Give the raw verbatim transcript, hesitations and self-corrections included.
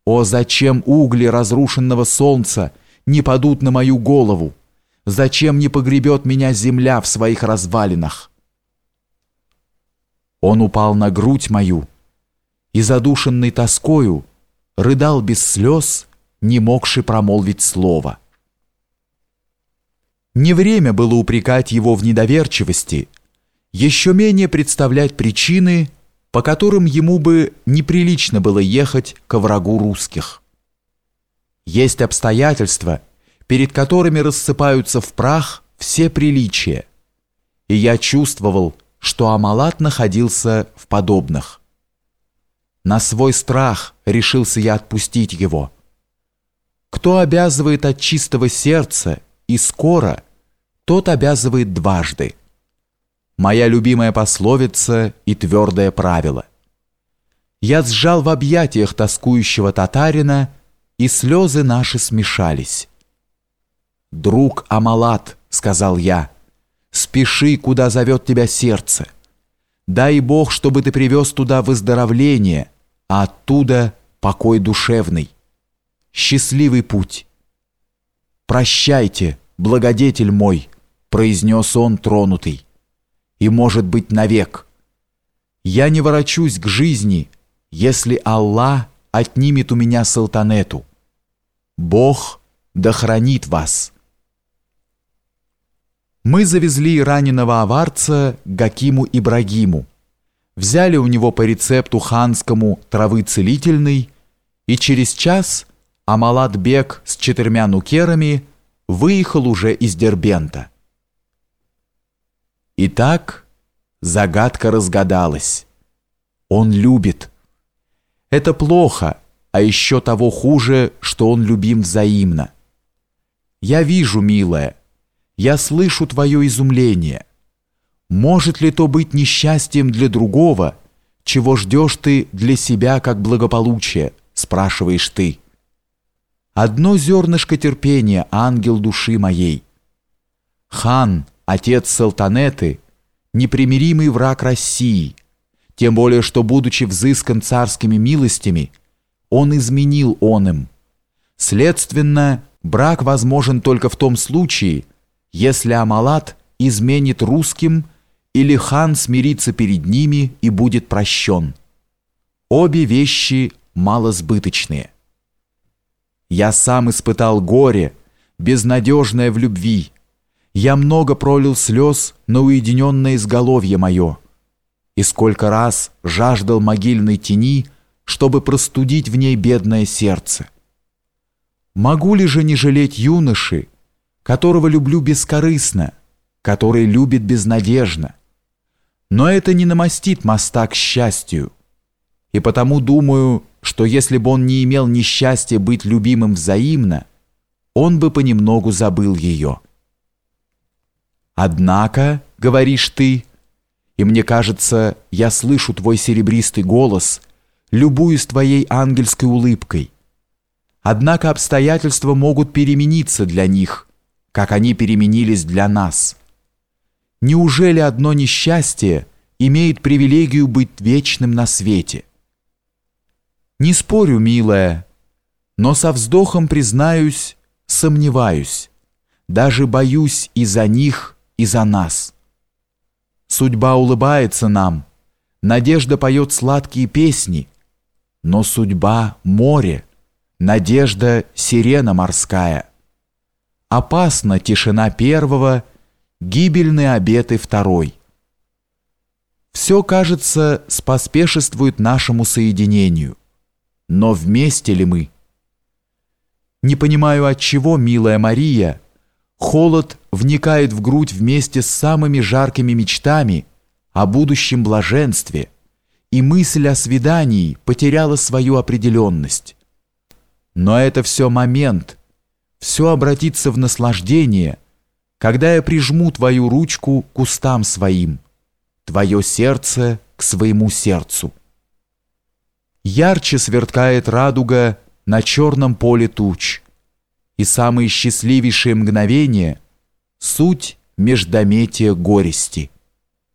О, зачем угли разрушенного солнца не падут на мою голову? Зачем не погребет меня земля в своих развалинах? Он упал на грудь мою и, задушенный тоскою, рыдал без слез, не могши промолвить слова. Не время было упрекать его в недоверчивости, еще менее представлять причины, по которым ему бы неприлично было ехать ко врагу русских. Есть обстоятельства, перед которыми рассыпаются в прах все приличия, и я чувствовал, что Амалат находился в подобных. На свой страх решился я отпустить его. Кто обязывает от чистого сердца и скоро, тот обязывает дважды. Моя любимая пословица и твердое правило. Я сжал в объятиях тоскующего татарина, и слезы наши смешались. «Друг Амалат», — сказал я, — «спеши, куда зовет тебя сердце. Дай Бог, чтобы ты привез туда выздоровление, а оттуда покой душевный. Счастливый путь». «Прощайте, благодетель мой», — произнес он, тронутый, — «и, может быть, навек. Я не ворочусь к жизни, если Аллах отнимет у меня султанету. Бог да хранит вас». Мы завезли раненого аварца к Гакиму Ибрагиму, взяли у него по рецепту ханскому травы целительной, и через час Амалат-бек с четырьмя нукерами выехал уже из Дербента. Итак, загадка разгадалась. Он любит. Это плохо, а еще того хуже, что он любим взаимно. Я вижу, милая, я слышу твое изумление. Может ли то быть несчастьем для другого, чего ждешь ты для себя как благополучие, спрашиваешь ты. Одно зернышко терпения, ангел души моей. Хан, отец султанеты, непримиримый враг России, тем более, что, будучи взыскан царскими милостями, он изменил он им. Следственно, брак возможен только в том случае, если Амалат изменит русским или хан смирится перед ними и будет прощен. Обе вещи малосбыточные. Я сам испытал горе, безнадежное в любви. Я много пролил слез на уединенное изголовье мое, и сколько раз жаждал могильной тени, чтобы простудить в ней бедное сердце. Могу ли же не жалеть юноши, которого люблю бескорыстно, который любит безнадежно? Но это не намостит моста к счастью, и потому думаю, что если бы он не имел несчастья быть любимым взаимно, он бы понемногу забыл ее. Однако, говоришь ты, и мне кажется, я слышу твой серебристый голос, любуюсь твоей ангельской улыбкой. Однако обстоятельства могут перемениться для них, как они переменились для нас. Неужели одно несчастье имеет привилегию быть вечным на свете? Не спорю, милая, но со вздохом признаюсь, сомневаюсь, даже боюсь и за них, и за нас. Судьба улыбается нам, надежда поет сладкие песни, но судьба — море, надежда — сирена морская. Опасна тишина первого, гибельны обеты второй. Все, кажется, споспешествует нашему соединению. Но вместе ли мы? Не понимаю, отчего, милая Мария, холод вникает в грудь вместе с самыми жаркими мечтами о будущем блаженстве, и мысль о свидании потеряла свою определенность. Но это все момент, все обратится в наслаждение, когда я прижму твою ручку к устам своим, твое сердце к своему сердцу. Ярче сверкает радуга на черном поле туч, и самые счастливейшие мгновения — суть междометия горести.